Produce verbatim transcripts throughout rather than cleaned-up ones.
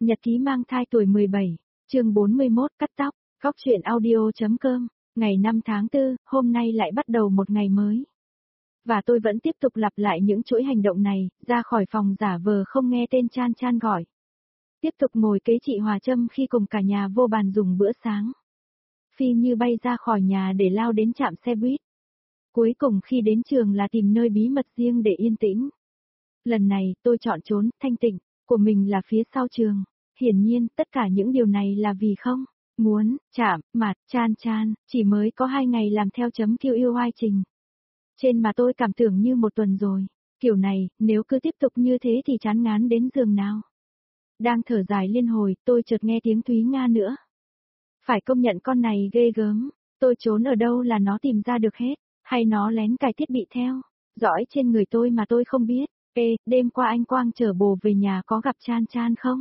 Nhật ký mang thai tuổi mười bảy, chương bốn mươi mốt cắt tóc, góc truyện audio.com, ngày năm tháng tư, hôm nay lại bắt đầu một ngày mới. Và tôi vẫn tiếp tục lặp lại những chuỗi hành động này, ra khỏi phòng giả vờ không nghe tên Chan Chan gọi. Tiếp tục ngồi kế chị Hòa Trâm khi cùng cả nhà vô bàn dùng bữa sáng. Phi như bay ra khỏi nhà để lao đến trạm xe buýt. Cuối cùng khi đến trường là tìm nơi bí mật riêng để yên tĩnh. Lần này, tôi chọn trốn, thanh tịnh, của mình là phía sau trường. Hiển nhiên, tất cả những điều này là vì không muốn chạm mặt Chan Chan, chỉ mới có hai ngày làm theo chấm Q U I trình. Trên mà tôi cảm tưởng như một tuần rồi. Kiểu này, nếu cứ tiếp tục như thế thì chán ngán đến giường nào. Đang thở dài liên hồi, tôi chợt nghe tiếng Thúy Nga nữa. Phải công nhận con này ghê gớm, tôi trốn ở đâu là nó tìm ra được hết, hay nó lén cài thiết bị theo, dõi trên người tôi mà tôi không biết. Ê, đêm qua anh Quang chở bồ về nhà có gặp Chan Chan không?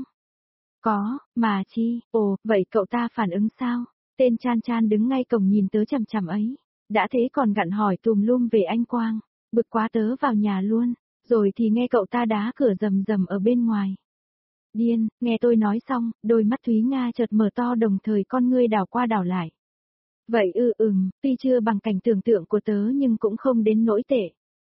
Có, mà chi, ồ, vậy cậu ta phản ứng sao? Tên Chan Chan đứng ngay cổng nhìn tớ chằm chằm ấy, đã thế còn gặn hỏi tùm lum về anh Quang, bực quá tớ vào nhà luôn, rồi thì nghe cậu ta đá cửa rầm rầm ở bên ngoài. Điên, nghe tôi nói xong, đôi mắt Thúy Nga chợt mở to đồng thời con ngươi đảo qua đảo lại. Vậy ư ừm, tuy chưa bằng cảnh tưởng tượng của tớ nhưng cũng không đến nỗi tệ.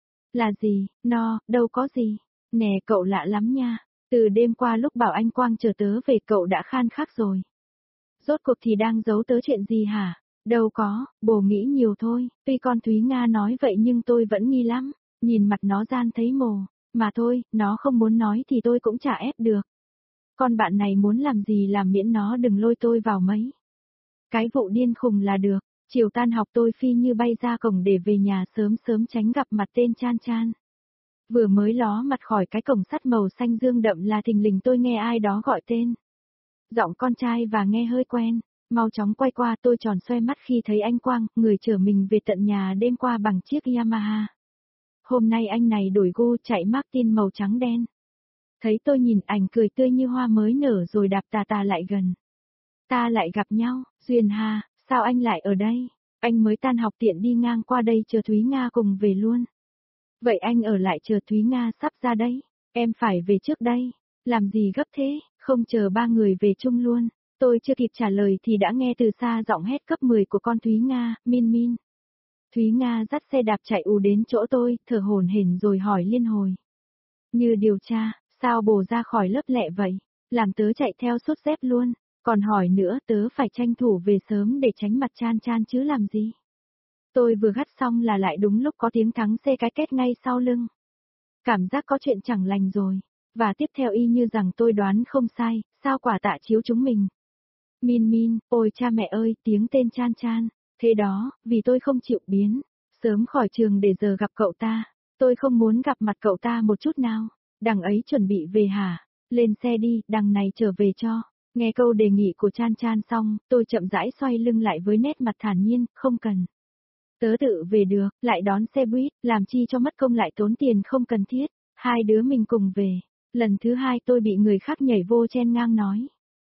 Là gì, no, đâu có gì. Nè cậu lạ lắm nha, từ đêm qua lúc bảo anh Quang chờ tớ về cậu đã khan khác rồi. Rốt cuộc thì đang giấu tớ chuyện gì hả? Đâu có, bồ nghĩ nhiều thôi, tuy con Thúy Nga nói vậy nhưng tôi vẫn nghi lắm, nhìn mặt nó gian thấy mồ, mà thôi, nó không muốn nói thì tôi cũng chả ép được. Con bạn này muốn làm gì làm miễn nó đừng lôi tôi vào mấy. Cái vụ điên khùng là được. Chiều tan học tôi phi như bay ra cổng để về nhà sớm sớm tránh gặp mặt tên Chan Chan. Vừa mới ló mặt khỏi cái cổng sắt màu xanh dương đậm là thình lình tôi nghe ai đó gọi tên. Giọng con trai và nghe hơi quen, mau chóng quay qua tôi tròn xoe mắt khi thấy anh Quang, người chở mình về tận nhà đêm qua bằng chiếc Yamaha. Hôm nay anh này đổi gu chạy Martin màu trắng đen. Thấy tôi nhìn ảnh cười tươi như hoa mới nở rồi đạp tà tà lại gần. Ta lại gặp nhau, Duyên Hà. Sao anh lại ở đây? Anh mới tan học tiện đi ngang qua đây chờ Thúy Nga cùng về luôn. Vậy anh ở lại chờ Thúy Nga sắp ra đấy. Em phải về trước đây. Làm gì gấp thế, không chờ ba người về chung luôn. Tôi chưa kịp trả lời thì đã nghe từ xa giọng hét cấp mười của con Thúy Nga, Min Min. Thúy Nga dắt xe đạp chạy ù đến chỗ tôi, thở hổn hển rồi hỏi liên hồi. Như điều tra, sao bồ ra khỏi lớp lẹ vậy? Làm tớ chạy theo sốt dép luôn. Còn hỏi nữa tớ phải tranh thủ về sớm để tránh mặt Chan Chan chứ làm gì. Tôi vừa gắt xong là lại đúng lúc có tiếng thắng xe cái két ngay sau lưng. Cảm giác có chuyện chẳng lành rồi. Và tiếp theo y như rằng tôi đoán không sai, sao quả tạ chiếu chúng mình. Min Min, ôi cha mẹ ơi, tiếng tên Chan Chan. Thế đó, vì tôi không chịu biến. Sớm khỏi trường để giờ gặp cậu ta. Tôi không muốn gặp mặt cậu ta một chút nào. Đằng ấy chuẩn bị về hả? Lên xe đi, đằng này trở về cho. Nghe câu đề nghị của Chan Chan xong, tôi chậm rãi xoay lưng lại với nét mặt thản nhiên, không cần. Tớ tự về được, lại đón xe buýt, làm chi cho mất công lại tốn tiền không cần thiết, hai đứa mình cùng về. Lần thứ hai tôi bị người khác nhảy vô chen ngang nói.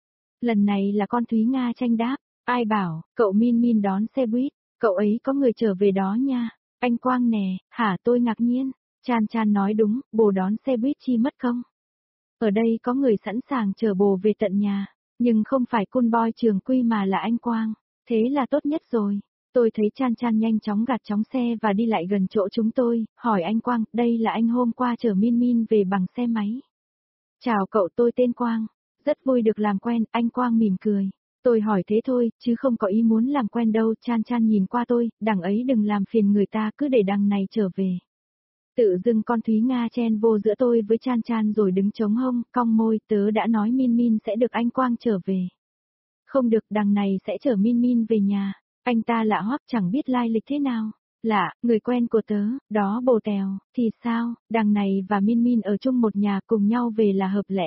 Lần này là con Thúy Nga tranh đáp, ai bảo, cậu Min Min đón xe buýt, cậu ấy có người trở về đó nha, anh Quang nè, hả tôi ngạc nhiên, Chan Chan nói đúng, bồ đón xe buýt chi mất công. Ở đây có người sẵn sàng chở bồ về tận nhà. Nhưng không phải cool boy trường quy mà là anh Quang, thế là tốt nhất rồi. Tôi thấy Chan Chan nhanh chóng gạt chóng xe và đi lại gần chỗ chúng tôi, hỏi anh Quang, đây là anh hôm qua chở Min Min về bằng xe máy. Chào cậu, tôi tên Quang, rất vui được làm quen, anh Quang mỉm cười. Tôi hỏi thế thôi, chứ không có ý muốn làm quen đâu. Chan Chan nhìn qua tôi, đằng ấy đừng làm phiền người ta, cứ để đằng này trở về. Tự dưng con Thúy Nga chen vô giữa tôi với Chan Chan rồi đứng chống hông, cong môi, tớ đã nói Min Min sẽ được anh Quang trở về. Không được, đằng này sẽ chở Min Min về nhà, anh ta lạ hoắc chẳng biết lai lịch thế nào. Lạ, người quen của tớ, đó bồ Tèo, thì sao, đằng này và Min Min ở chung một nhà cùng nhau về là hợp lẽ.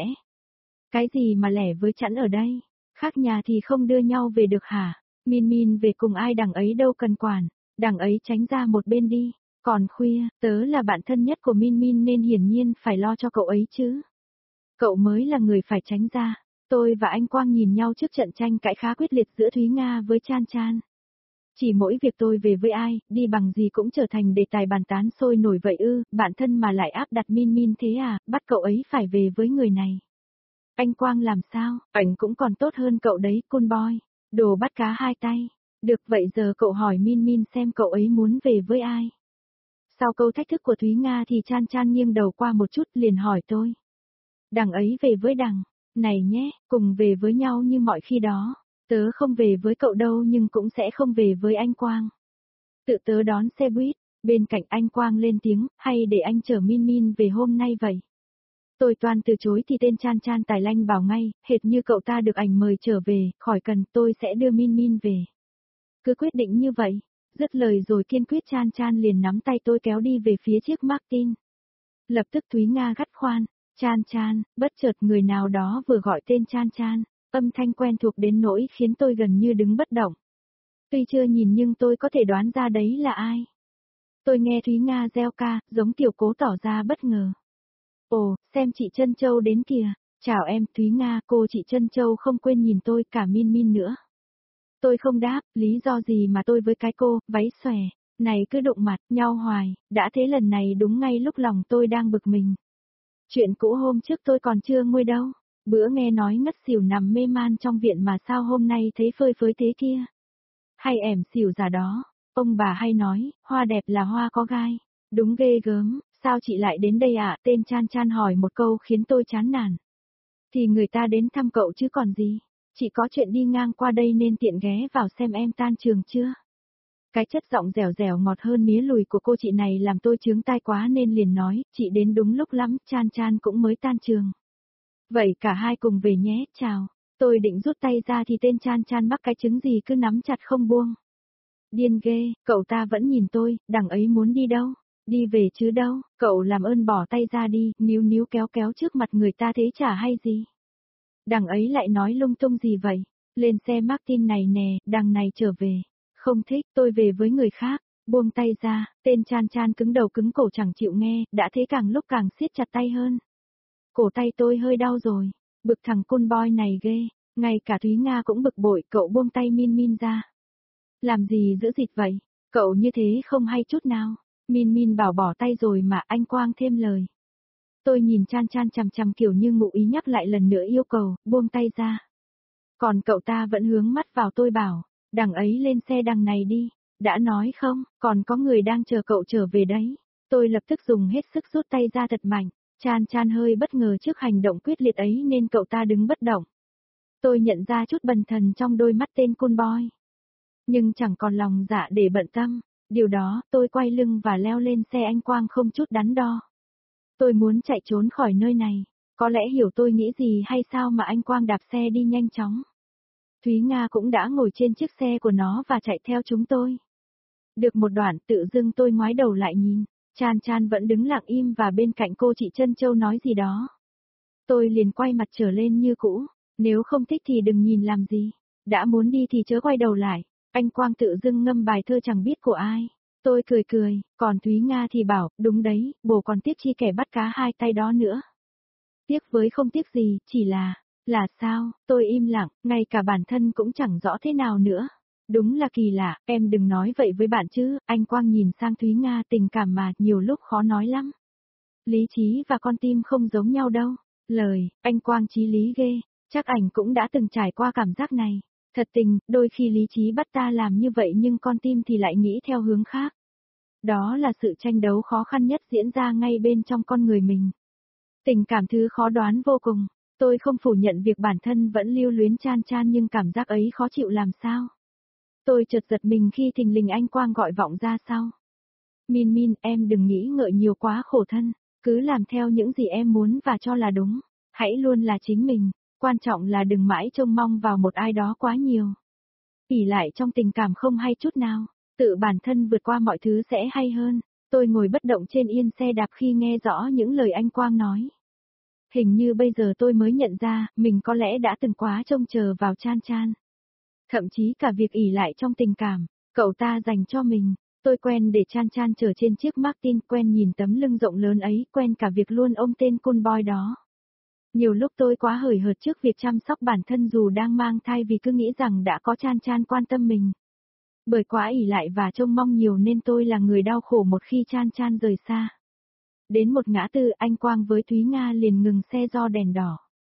Cái gì mà lẻ với chẵn ở đây, khác nhà thì không đưa nhau về được hả? Min Min về cùng ai đằng ấy đâu cần quản, đằng ấy tránh ra một bên đi. Còn khuya, tớ là bạn thân nhất của Min Min nên hiển nhiên phải lo cho cậu ấy chứ. Cậu mới là người phải tránh ra. Tôi và anh Quang nhìn nhau trước trận tranh cãi khá quyết liệt giữa Thúy Nga với Chan Chan. Chỉ mỗi việc tôi về với ai, đi bằng gì cũng trở thành đề tài bàn tán sôi nổi vậy ư, bạn thân mà lại áp đặt Min Min thế à, bắt cậu ấy phải về với người này. Anh Quang làm sao, ảnh cũng còn tốt hơn cậu đấy, cool boy. Đồ bắt cá hai tay. Được vậy giờ cậu hỏi Min Min xem cậu ấy muốn về với ai. Sau câu thách thức của Thúy Nga thì Chan Chan nghiêng đầu qua một chút liền hỏi tôi. Đằng ấy về với đằng. Này nhé, cùng về với nhau như mọi khi đó. Tớ không về với cậu đâu nhưng cũng sẽ không về với anh Quang. Tự tớ đón xe buýt, bên cạnh anh Quang lên tiếng, hay để anh chở Min Min về hôm nay vậy. Tôi toan từ chối thì tên Chan Chan tài lanh bảo ngay, hệt như cậu ta được ảnh mời trở về, khỏi cần, tôi sẽ đưa Min Min về. Cứ quyết định như vậy, dứt lời rồi kiên quyết Chan Chan liền nắm tay tôi kéo đi về phía chiếc Martin. Lập tức Thúy Nga gắt khoan, Chan Chan, bất chợt người nào đó vừa gọi tên Chan Chan, âm thanh quen thuộc đến nỗi khiến tôi gần như đứng bất động. Tuy chưa nhìn nhưng tôi có thể đoán ra đấy là ai. Tôi nghe Thúy Nga reo ca, giống kiểu cố tỏ ra bất ngờ. Ồ, xem chị Trân Châu đến kìa. Chào em, Thúy Nga, cô chị Trân Châu không quên nhìn tôi, cả Min Min nữa. Tôi không đáp, lý do gì mà tôi với cái cô, váy xòe, này cứ đụng mặt nhau hoài, đã thế lần này đúng ngay lúc lòng tôi đang bực mình. Chuyện cũ hôm trước tôi còn chưa nguôi đâu, bữa nghe nói ngất xỉu nằm mê man trong viện mà sao hôm nay thấy phơi phới thế kia. Hay ẻm xỉu giả đó, ông bà hay nói, hoa đẹp là hoa có gai, đúng ghê gớm. Sao chị lại đến đây ạ? À? Tên Chan Chan hỏi một câu khiến tôi chán nản. Thì người ta đến thăm cậu chứ còn gì. Chị có chuyện đi ngang qua đây nên tiện ghé vào xem em tan trường chưa. Cái chất giọng dẻo dẻo ngọt hơn mía lùi của cô chị này làm tôi chướng tai quá nên liền nói, chị đến đúng lúc lắm, Chan Chan cũng mới tan trường. Vậy cả hai cùng về nhé, chào. Tôi định rút tay ra thì tên Chan Chan mắc cái trứng gì cứ nắm chặt không buông. Điên ghê, cậu ta vẫn nhìn tôi, đằng ấy muốn đi đâu? Đi về chứ đâu, cậu làm ơn bỏ tay ra đi, níu níu kéo kéo trước mặt người ta thế chả hay gì. Đằng ấy lại nói lung tung gì vậy, lên xe Martin này nè, đằng này trở về. Không thích, tôi về với người khác, buông tay ra, tên Chan Chan cứng đầu cứng cổ chẳng chịu nghe, đã thế càng lúc càng siết chặt tay hơn. Cổ tay tôi hơi đau rồi, bực thằng cool boy này ghê, ngay cả Thúy Nga cũng bực bội, cậu buông tay Min Min ra. Làm gì giữ dịt vậy, cậu như thế không hay chút nào. Min Min bảo bỏ tay rồi mà, anh Quang thêm lời. Tôi nhìn Chan Chan chằm chằm kiểu như ngụ ý nhắc lại lần nữa yêu cầu, buông tay ra. Còn cậu ta vẫn hướng mắt vào tôi bảo, đằng ấy lên xe đằng này đi, đã nói không, còn có người đang chờ cậu trở về đấy. Tôi lập tức dùng hết sức rút tay ra thật mạnh, Chan Chan hơi bất ngờ trước hành động quyết liệt ấy nên cậu ta đứng bất động. Tôi nhận ra chút bần thần trong đôi mắt tên cool boy. Nhưng chẳng còn lòng dạ để bận tâm. Điều đó, tôi quay lưng và leo lên xe anh Quang không chút đắn đo. Tôi muốn chạy trốn khỏi nơi này, có lẽ hiểu tôi nghĩ gì hay sao mà anh Quang đạp xe đi nhanh chóng. Thúy Nga cũng đã ngồi trên chiếc xe của nó và chạy theo chúng tôi. Được một đoạn tự dưng tôi ngoái đầu lại nhìn, Chan Chan vẫn đứng lặng im và bên cạnh cô chị Trân Châu nói gì đó. Tôi liền quay mặt trở lên như cũ, nếu không thích thì đừng nhìn làm gì, đã muốn đi thì chớ quay đầu lại. Anh Quang tự dưng ngâm bài thơ chẳng biết của ai. Tôi cười cười, còn Thúy Nga thì bảo, đúng đấy, bồ còn tiếc chi kẻ bắt cá hai tay đó nữa. Tiếc với không tiếc gì, chỉ là, là sao, tôi im lặng, ngay cả bản thân cũng chẳng rõ thế nào nữa. Đúng là kỳ lạ, em đừng nói vậy với bạn chứ, anh Quang nhìn sang Thúy Nga tình cảm mà nhiều lúc khó nói lắm. Lý trí và con tim không giống nhau đâu. Lời, anh Quang chí lý ghê, chắc ảnh cũng đã từng trải qua cảm giác này. Thật tình, đôi khi lý trí bắt ta làm như vậy nhưng con tim thì lại nghĩ theo hướng khác. Đó là sự tranh đấu khó khăn nhất diễn ra ngay bên trong con người mình. Tình cảm thứ khó đoán vô cùng. Tôi không phủ nhận việc bản thân vẫn lưu luyến Chan Chan nhưng cảm giác ấy khó chịu làm sao. Tôi chợt giật mình khi thình lình anh Quang gọi vọng ra sau. Min Min, em đừng nghĩ ngợi nhiều quá khổ thân, cứ làm theo những gì em muốn và cho là đúng. Hãy luôn là chính mình. Quan trọng là đừng mãi trông mong vào một ai đó quá nhiều. Ỷ lại trong tình cảm không hay chút nào, tự bản thân vượt qua mọi thứ sẽ hay hơn. Tôi ngồi bất động trên yên xe đạp khi nghe rõ những lời anh Quang nói. Hình như bây giờ tôi mới nhận ra, mình có lẽ đã từng quá trông chờ vào Chan Chan. Thậm chí cả việc ỷ lại trong tình cảm, cậu ta dành cho mình. Tôi quen để Chan Chan chở trên chiếc Martin, quen nhìn tấm lưng rộng lớn ấy, quen cả việc luôn ôm tên cool boy đó. Nhiều lúc tôi quá hời hợt trước việc chăm sóc bản thân dù đang mang thai vì cứ nghĩ rằng đã có Chan Chan quan tâm mình. Bởi quá ỷ lại và trông mong nhiều nên tôi là người đau khổ một khi Chan Chan rời xa. Đến một ngã tư anh Quang với Thúy Nga liền ngừng xe do đèn đỏ.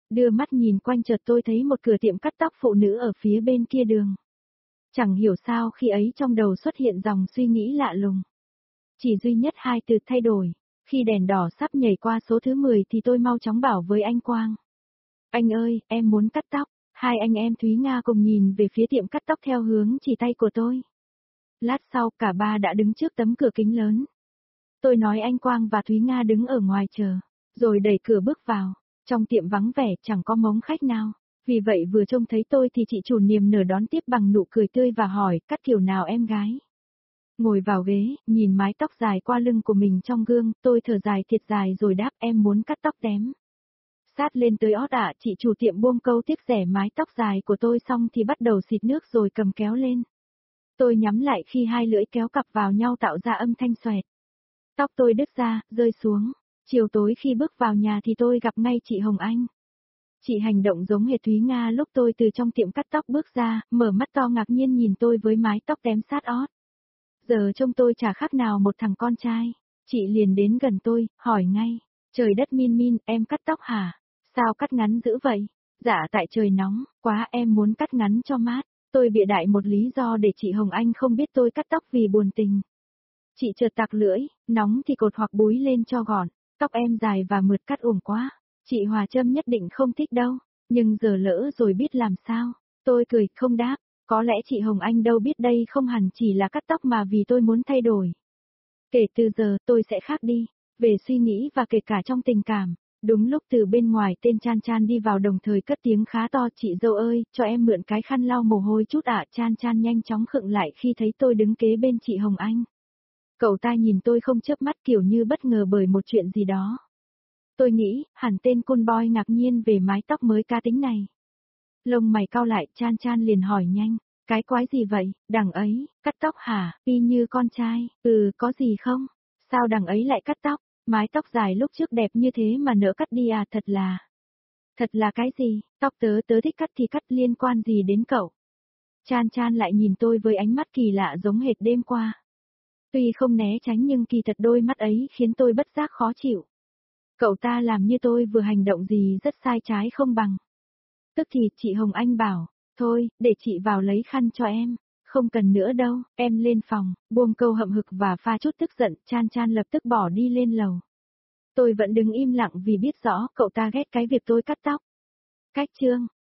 Đưa mắt nhìn quanh chợt tôi thấy một cửa tiệm cắt tóc phụ nữ ở phía bên kia đường. Chẳng hiểu sao khi ấy trong đầu xuất hiện dòng suy nghĩ lạ lùng. Chỉ duy nhất hai từ thay đổi. Khi đèn đỏ sắp nhảy qua số thứ mười thì tôi mau chóng bảo với anh Quang. Anh ơi, em muốn cắt tóc. Hai anh em Thúy Nga cùng nhìn về phía tiệm cắt tóc theo hướng chỉ tay của tôi. Lát sau cả ba đã đứng trước tấm cửa kính lớn. Tôi nói anh Quang và Thúy Nga đứng ở ngoài chờ, rồi đẩy cửa bước vào. Trong tiệm vắng vẻ chẳng có mống khách nào. Vì vậy vừa trông thấy tôi thì chị chủ niềm nở đón tiếp bằng nụ cười tươi và hỏi cắt kiểu nào em gái. Ngồi vào ghế, nhìn mái tóc dài qua lưng của mình trong gương, tôi thở dài thiệt dài rồi đáp em muốn cắt tóc tém. Sát lên tới ót ạ, chị chủ tiệm buông câu tiếc rẻ mái tóc dài của tôi xong thì bắt đầu xịt nước rồi cầm kéo lên. Tôi nhắm lại khi hai lưỡi kéo cặp vào nhau tạo ra âm thanh xoẹt. Tóc tôi đứt ra, rơi xuống. Chiều tối khi bước vào nhà thì tôi gặp ngay chị Hồng Anh. Chị hành động giống hệt Thúy Nga lúc tôi từ trong tiệm cắt tóc bước ra, mở mắt to ngạc nhiên nhìn tôi với mái tóc tém sát ót. Giờ trông tôi chả khác nào một thằng con trai. Chị liền đến gần tôi, hỏi ngay. Trời đất min min, em cắt tóc hả? Sao cắt ngắn dữ vậy? Dạ tại trời nóng, quá em muốn cắt ngắn cho mát. Tôi bịa đại một lý do để chị Hồng Anh không biết tôi cắt tóc vì buồn tình. Chị chợt tặc lưỡi, nóng thì cột hoặc búi lên cho gọn. Tóc em dài và mượt cắt ổn quá. Chị Hòa Trâm nhất định không thích đâu. Nhưng giờ lỡ rồi biết làm sao. Tôi cười không đáp. Có lẽ chị Hồng Anh đâu biết đây không hẳn chỉ là cắt tóc mà vì tôi muốn thay đổi. Kể từ giờ tôi sẽ khác đi. Về suy nghĩ và kể cả trong tình cảm. Đúng lúc từ bên ngoài tên Chan Chan đi vào đồng thời cất tiếng khá to chị dâu ơi, cho em mượn cái khăn lau mồ hôi chút ạ. Chan Chan nhanh chóng khựng lại khi thấy tôi đứng kế bên chị Hồng Anh. Cậu ta nhìn tôi không chớp mắt kiểu như bất ngờ bởi một chuyện gì đó. Tôi nghĩ, hẳn tên cool boy ngạc nhiên về mái tóc mới cá tính này. Lông mày cau lại, Chan Chan liền hỏi nhanh, cái quái gì vậy, đằng ấy, cắt tóc hả, y như con trai, ừ, có gì không? Sao đằng ấy lại cắt tóc, mái tóc dài lúc trước đẹp như thế mà nỡ cắt đi à, thật là... Thật là cái gì, tóc tớ tớ thích cắt thì cắt liên quan gì đến cậu? Chan Chan lại nhìn tôi với ánh mắt kỳ lạ giống hệt đêm qua. Tuy không né tránh nhưng kỳ thật đôi mắt ấy khiến tôi bất giác khó chịu. Cậu ta làm như tôi vừa hành động gì rất sai trái không bằng. Tức thì chị Hồng Anh bảo, thôi, để chị vào lấy khăn cho em. Không cần nữa đâu, em lên phòng, buông câu hậm hực và pha chút tức giận, Chan Chan lập tức bỏ đi lên lầu. Tôi vẫn đứng im lặng vì biết rõ cậu ta ghét cái việc tôi cắt tóc. Cách chương